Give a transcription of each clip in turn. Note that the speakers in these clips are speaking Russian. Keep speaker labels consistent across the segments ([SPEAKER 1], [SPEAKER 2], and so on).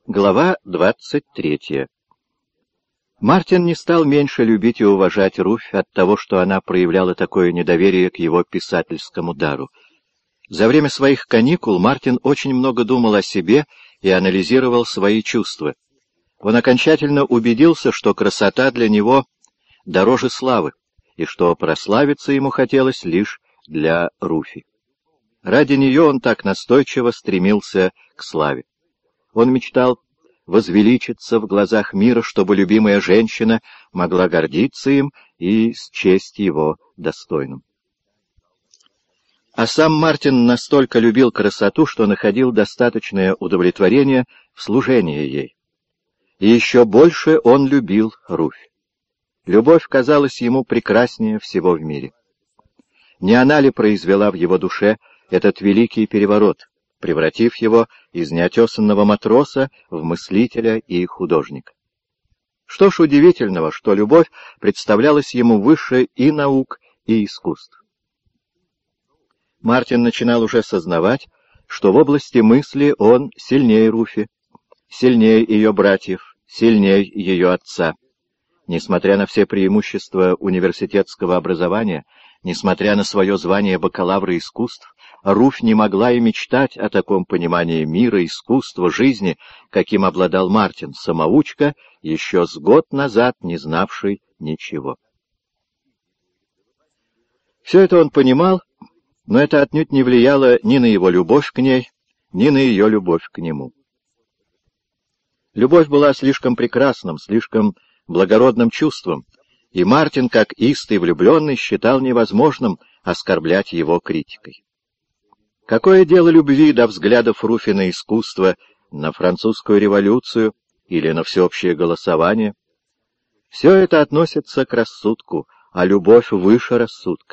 [SPEAKER 1] Глава 23. Мартин не стал меньше любить и уважать Руфь от того, что она проявляла такое недоверие к его писательскому дару. За время своих каникул Мартин очень много думал о себе и анализировал свои чувства. Он окончательно убедился, что красота для него дороже славы, и что прославиться ему хотелось лишь для Руфи. Ради нее он так настойчиво стремился к славе. Он мечтал возвеличиться в глазах мира, чтобы любимая женщина могла гордиться им и счесть его достойным. А сам Мартин настолько любил красоту, что находил достаточное удовлетворение в служении ей. И еще больше он любил Руфь. Любовь казалась ему прекраснее всего в мире. Не она ли произвела в его душе этот великий переворот, превратив его из неотесанного матроса в мыслителя и художника? Что ж удивительного, что любовь представлялась ему выше и наук, и искусств. Мартин начинал уже сознавать, что в области мысли он сильнее Руфи, сильнее ее братьев, сильнее ее отца. Несмотря на все преимущества университетского образования, несмотря на свое звание бакалавра искусств, Руфь не могла и мечтать о таком понимании мира, искусства, жизни, каким обладал Мартин, самоучка, еще с год назад не знавший ничего. Все это он понимал, но это отнюдь не влияло ни на его любовь к ней, ни на ее любовь к нему. Любовь была слишком прекрасным, слишком благородным чувством, и Мартин, как истый влюбленный, считал невозможным оскорблять его критикой. Какое дело любви до взглядов Руфи на искусство, на французскую революцию или на всеобщее голосование? Все это относится к рассудку, а любовь выше рассудка.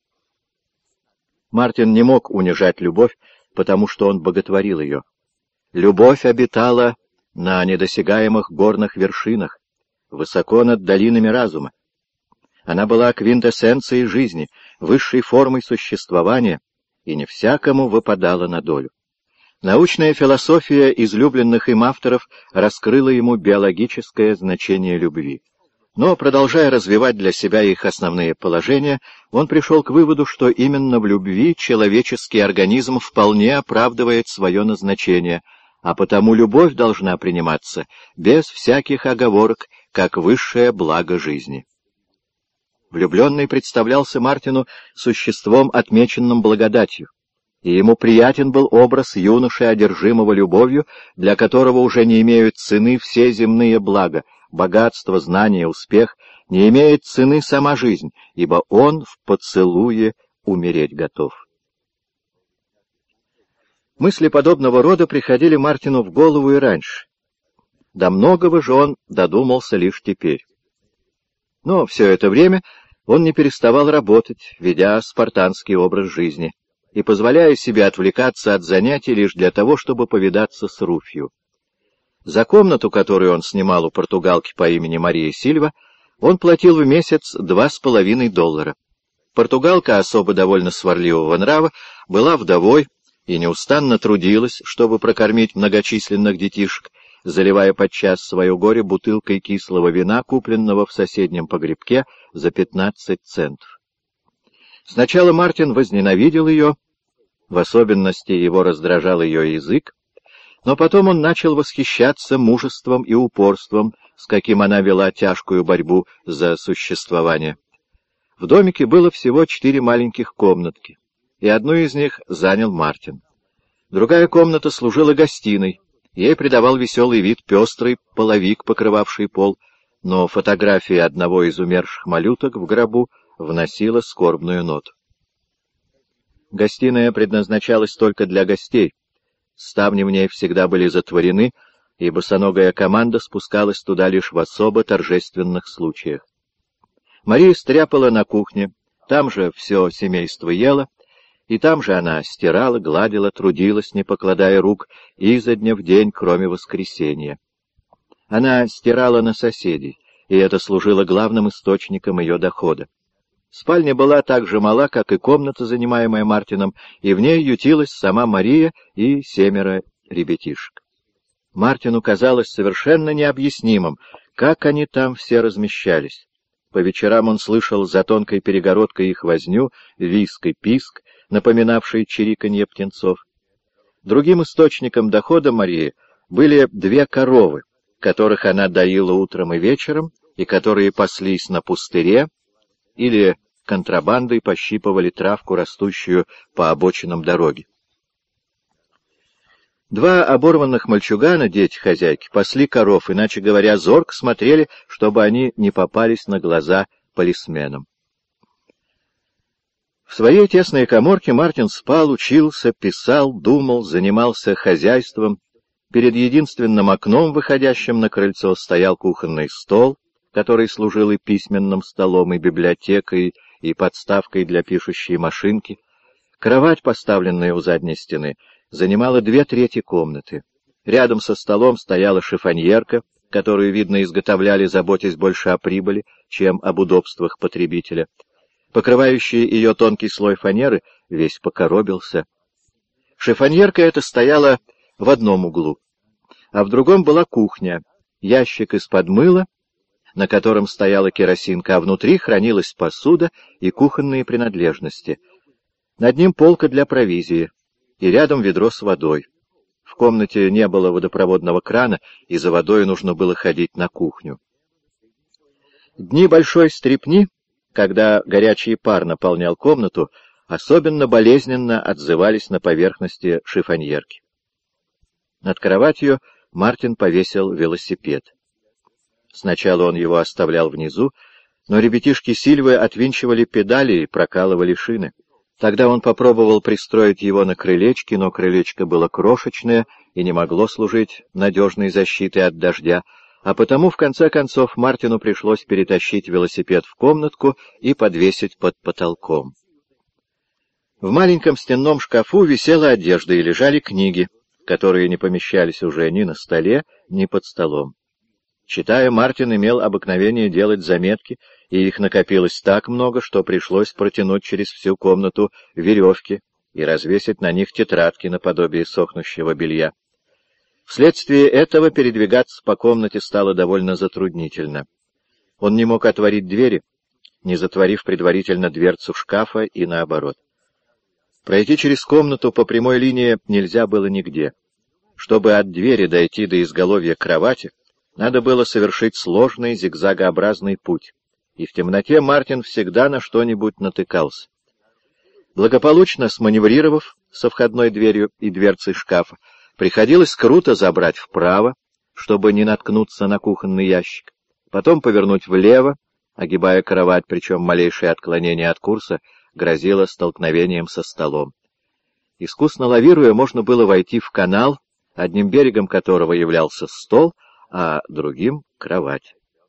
[SPEAKER 1] Мартин не мог унижать любовь, потому что он боготворил ее. Любовь обитала на недосягаемых горных вершинах, высоко над долинами разума. Она была квинтэссенцией жизни, высшей формой существования, и не всякому выпадала на долю. Научная философия излюбленных им авторов раскрыла ему биологическое значение любви. Но, продолжая развивать для себя их основные положения, он пришел к выводу, что именно в любви человеческий организм вполне оправдывает свое назначение, а потому любовь должна приниматься без всяких оговорок, как высшее благо жизни. Влюбленный представлялся Мартину существом, отмеченным благодатью, и ему приятен был образ юноши, одержимого любовью, для которого уже не имеют цены все земные блага, богатство, знание, успех, не имеет цены сама жизнь, ибо он в поцелуе умереть готов. Мысли подобного рода приходили Мартину в голову и раньше. До многого же он додумался лишь теперь. Но все это время он не переставал работать, ведя спартанский образ жизни, и позволяя себе отвлекаться от занятий лишь для того, чтобы повидаться с Руфью. За комнату, которую он снимал у португалки по имени Мария Сильва, он платил в месяц $2,5. Португалка, особо довольно сварливого нрава, была вдовой и неустанно трудилась, чтобы прокормить многочисленных детишек, заливая подчас свое горе бутылкой кислого вина, купленного в соседнем погребке за 15 центов. Сначала Мартин возненавидел ее, в особенности его раздражал ее язык, но потом он начал восхищаться мужеством и упорством, с каким она вела тяжкую борьбу за существование. В домике было всего 4 маленьких комнатки, и одну из них занял Мартин. Другая комната служила гостиной. Ей придавал веселый вид пестрый половик, покрывавший пол, но фотография одного из умерших малюток в гробу вносила скорбную ноту. Гостиная предназначалась только для гостей. Ставни в ней всегда были затворены, и босоногая команда спускалась туда лишь в особо торжественных случаях. Мария стряпала на кухне, там же все семейство ело, и там же она стирала, гладила, трудилась, не покладая рук, изо дня в день, кроме воскресенья. Она стирала на соседей, и это служило главным источником ее дохода. Спальня была так же мала, как и комната, занимаемая Мартином, и в ней ютилась сама Мария и 7 ребятишек. Мартину казалось совершенно необъяснимым, как они там все размещались. По вечерам он слышал за тонкой перегородкой их возню, визг и писк, напоминавший чириканье птенцов. Другим источником дохода Марии были 2 коровы, которых она доила утром и вечером, и которые паслись на пустыре или контрабандой пощипывали травку, растущую по обочинам дороги. 2 оборванных мальчугана, дети хозяйки, пасли коров, иначе говоря, зорко смотрели, чтобы они не попались на глаза полисменам. В своей тесной каморке Мартин спал, учился, писал, думал, занимался хозяйством. Перед единственным окном, выходящим на крыльцо, стоял кухонный стол, который служил и письменным столом, и библиотекой, и подставкой для пишущей машинки. Кровать, поставленная у задней стены, занимала 2/3 комнаты. Рядом со столом стояла шифоньерка, которую, видно, изготовляли, заботясь больше о прибыли, чем об удобствах потребителя. Покрывающий ее тонкий слой фанеры весь покоробился. Шифоньерка эта стояла в одном углу, а в другом была кухня, ящик из-под мыла, на котором стояла керосинка, а внутри хранилась посуда и кухонные принадлежности. Над ним полка для провизии, и рядом ведро с водой. В комнате не было водопроводного крана, и за водой нужно было ходить на кухню. Дни большой стрепни, когда горячий пар наполнял комнату, особенно болезненно отзывались на поверхности шифоньерки. Над кроватью Мартин повесил велосипед. Сначала он его оставлял внизу, но ребятишки Сильвы отвинчивали педали и прокалывали шины. Тогда он попробовал пристроить его на крылечке, но крылечко было крошечное и не могло служить надежной защитой от дождя, а потому, в конце концов, Мартину пришлось перетащить велосипед в комнатку и подвесить под потолком. В маленьком стенном шкафу висела одежда и лежали книги, которые не помещались уже ни на столе, ни под столом. Читая, Мартин имел обыкновение делать заметки, и их накопилось так много, что пришлось протянуть через всю комнату веревки и развесить на них тетрадки наподобие сохнущего белья. Вследствие этого передвигаться по комнате стало довольно затруднительно. Он не мог отворить двери, не затворив предварительно дверцу шкафа и наоборот. Пройти через комнату по прямой линии нельзя было нигде. Чтобы от двери дойти до изголовья кровати, надо было совершить сложный зигзагообразный путь, и в темноте Мартин всегда на что-нибудь натыкался. Благополучно сманеврировав со входной дверью и дверцей шкафа, приходилось круто забрать вправо, чтобы не наткнуться на кухонный ящик, потом повернуть влево, огибая кровать, причем малейшее отклонение от курса грозило столкновением со столом. Искусно лавируя, можно было войти в канал, одним берегом которого являлся стол, а другим — кровать.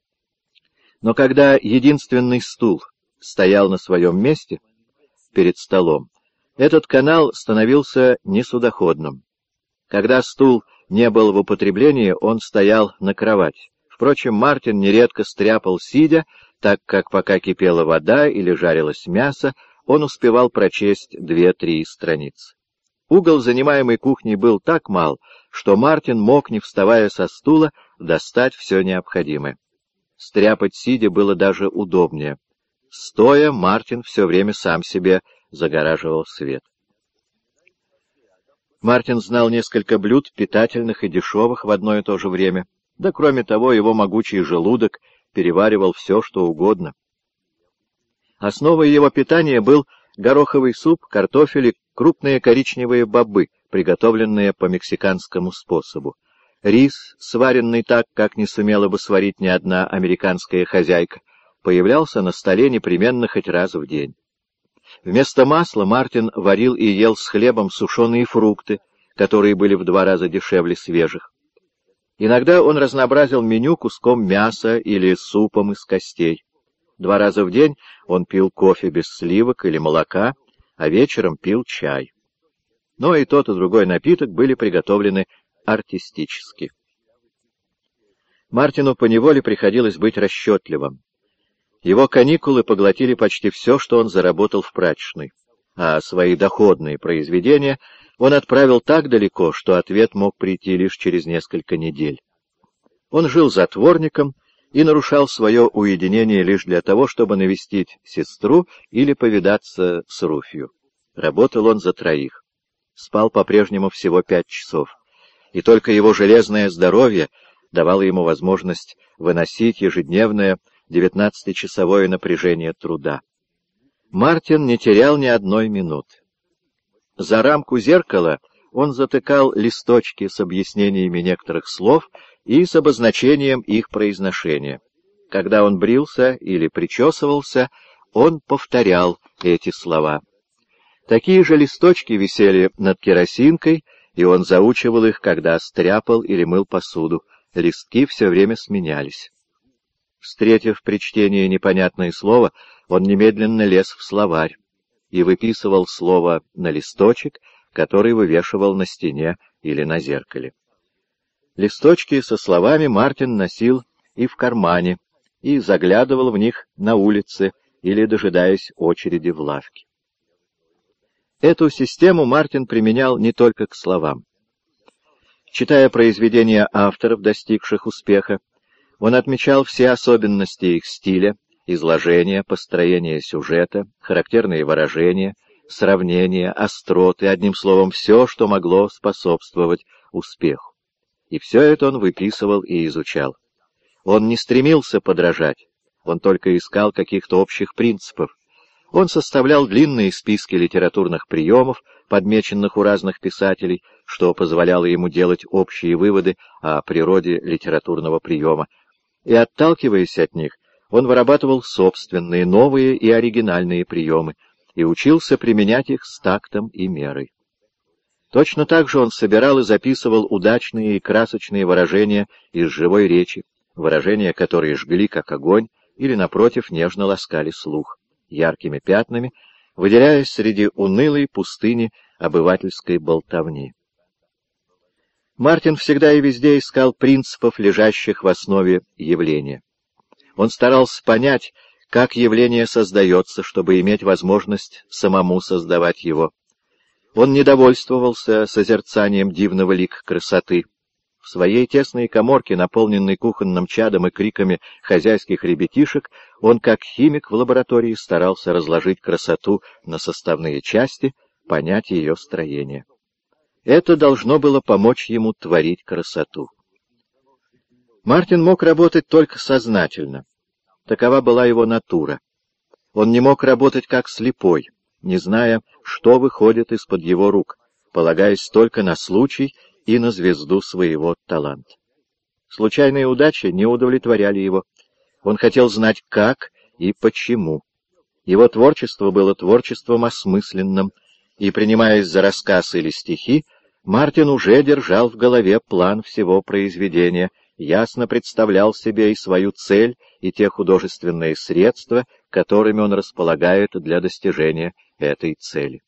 [SPEAKER 1] Но когда единственный стул стоял на своем месте, перед столом, этот канал становился несудоходным. Когда стул не был в употреблении, он стоял на кровати. Впрочем, Мартин нередко стряпал сидя, так как пока кипела вода или жарилось мясо, он успевал прочесть 2-3 страницы. Угол занимаемой кухней был так мал, что Мартин мог, не вставая со стула, достать все необходимое. Стряпать сидя было даже удобнее. Стоя, Мартин все время сам себе загораживал свет. Мартин знал несколько блюд, питательных и дешевых в одно и то же время, да кроме того его могучий желудок переваривал все, что угодно. Основой его питания был гороховый суп, картофель и крупные коричневые бобы, приготовленные по мексиканскому способу. Рис, сваренный так, как не сумела бы сварить ни одна американская хозяйка, появлялся на столе непременно хоть раз в день. Вместо масла Мартин варил и ел с хлебом сушеные фрукты, которые были в 2 раза дешевле свежих. Иногда он разнообразил меню куском мяса или супом из костей. 2 раза в день он пил кофе без сливок или молока, а вечером пил чай. Но и тот, и другой напиток были приготовлены артистически. Мартину поневоле приходилось быть расчетливым. Его каникулы поглотили почти все, что он заработал в прачечной, а свои доходные произведения он отправил так далеко, что ответ мог прийти лишь через несколько недель. Он жил затворником и нарушал свое уединение лишь для того, чтобы навестить сестру или повидаться с Руфью. Работал он за троих. Спал по-прежнему всего 5 часов, и только его железное здоровье давало ему возможность выносить ежедневное 19-часовое напряжение труда. Мартин не терял ни одной минуты. За рамку зеркала он затыкал листочки с объяснениями некоторых слов и с обозначением их произношения. Когда он брился или причесывался, он повторял эти слова. Такие же листочки висели над керосинкой, и он заучивал их, когда стряпал или мыл посуду. Листки все время сменялись. Встретив при чтении непонятное слово, он немедленно лез в словарь и выписывал слово на листочек, который вывешивал на стене или на зеркале. Листочки со словами Мартин носил и в кармане, и заглядывал в них на улице или дожидаясь очереди в лавке. Эту систему Мартин применял не только к словам. Читая произведения авторов, достигших успеха, он отмечал все особенности их стиля, изложения, построения сюжета, характерные выражения, сравнения, остроты, одним словом, все, что могло способствовать успеху. И все это он выписывал и изучал. Он не стремился подражать, он только искал каких-то общих принципов. Он составлял длинные списки литературных приемов, подмеченных у разных писателей, что позволяло ему делать общие выводы о природе литературного приема, и, отталкиваясь от них, он вырабатывал собственные, новые и оригинальные приемы, и учился применять их с тактом и мерой. Точно так же он собирал и записывал удачные и красочные выражения из живой речи, выражения, которые жгли как огонь или, напротив, нежно ласкали слух, яркими пятнами, выделяясь среди унылой пустыни обывательской болтовни. Мартин всегда и везде искал принципов, лежащих в основе явления. Он старался понять, как явление создается, чтобы иметь возможность самому создавать его. Он не довольствовался созерцанием дивного лика красоты. В своей тесной каморке, наполненной кухонным чадом и криками хозяйских ребятишек, он, как химик в лаборатории, старался разложить красоту на составные части, понять ее строение. Это должно было помочь ему творить красоту. Мартин мог работать только сознательно. Такова была его натура. Он не мог работать как слепой, не зная, что выходит из-под его рук, полагаясь только на случай и на звезду своего таланта. Случайные удачи не удовлетворяли его. Он хотел знать, как и почему. Его творчество было творчеством осмысленным, и, принимаясь за рассказ или стихи, Мартин уже держал в голове план всего произведения, ясно представлял себе и свою цель, и те художественные средства, которыми он располагает для достижения этой цели.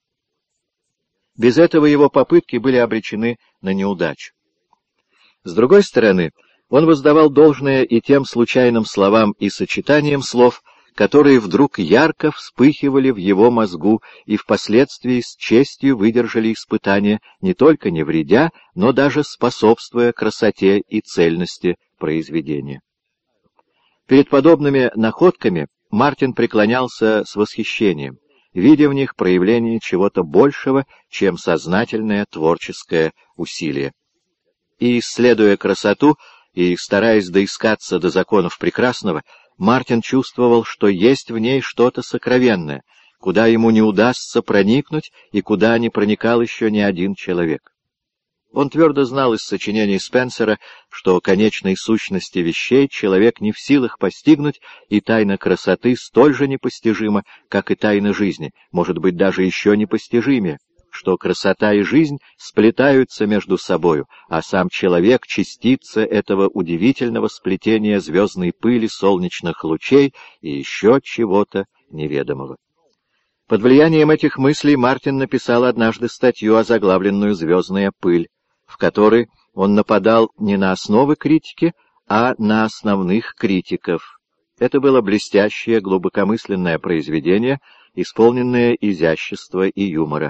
[SPEAKER 1] Без этого его попытки были обречены на неудачу. С другой стороны, он воздавал должное и тем случайным словам и сочетаниям слов, которые вдруг ярко вспыхивали в его мозгу и впоследствии с честью выдержали испытания, не только не вредя, но даже способствуя красоте и цельности произведения. Перед подобными находками Мартин преклонялся с восхищением, видя в них проявление чего-то большего, чем сознательное творческое усилие. И, исследуя красоту и стараясь доискаться до законов прекрасного, Мартин чувствовал, что есть в ней что-то сокровенное, куда ему не удастся проникнуть и куда не проникал еще ни один человек. Он твердо знал из сочинений Спенсера, что конечной сущности вещей человек не в силах постигнуть, и тайна красоты столь же непостижима, как и тайна жизни, может быть, даже еще непостижимее, что красота и жизнь сплетаются между собою, а сам человек — частица этого удивительного сплетения звездной пыли, солнечных лучей и еще чего-то неведомого. Под влиянием этих мыслей Мартин написал однажды статью, озаглавленную «Звездная пыль», в которой он нападал не на основы критики, а на основных критиков. Это было блестящее, глубокомысленное произведение, исполненное изящества и юмора.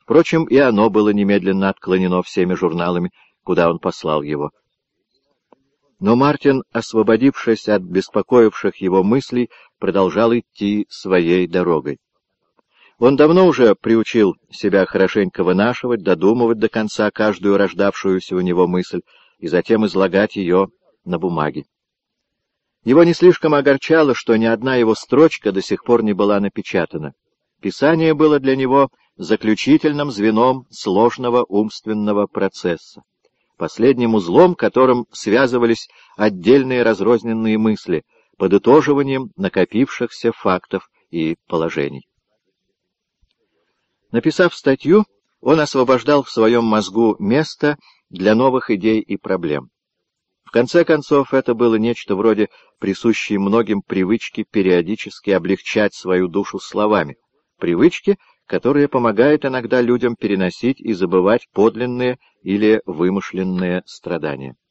[SPEAKER 1] Впрочем, и оно было немедленно отклонено всеми журналами, куда он послал его. Но Мартин, освободившись от беспокоивших его мыслей, продолжал идти своей дорогой. Он давно уже приучил себя хорошенько вынашивать, додумывать до конца каждую рождавшуюся у него мысль и затем излагать ее на бумаге. Его не слишком огорчало, что ни одна его строчка до сих пор не была напечатана. Писание было для него заключительным звеном сложного умственного процесса, последним узлом, которым связывались отдельные разрозненные мысли, подытоживанием накопившихся фактов и положений. Написав статью, он освобождал в своем мозгу место для новых идей и проблем. В конце концов, это было нечто вроде присущей многим привычки периодически облегчать свою душу словами, привычки, которая помогает иногда людям переносить и забывать подлинные или вымышленные страдания.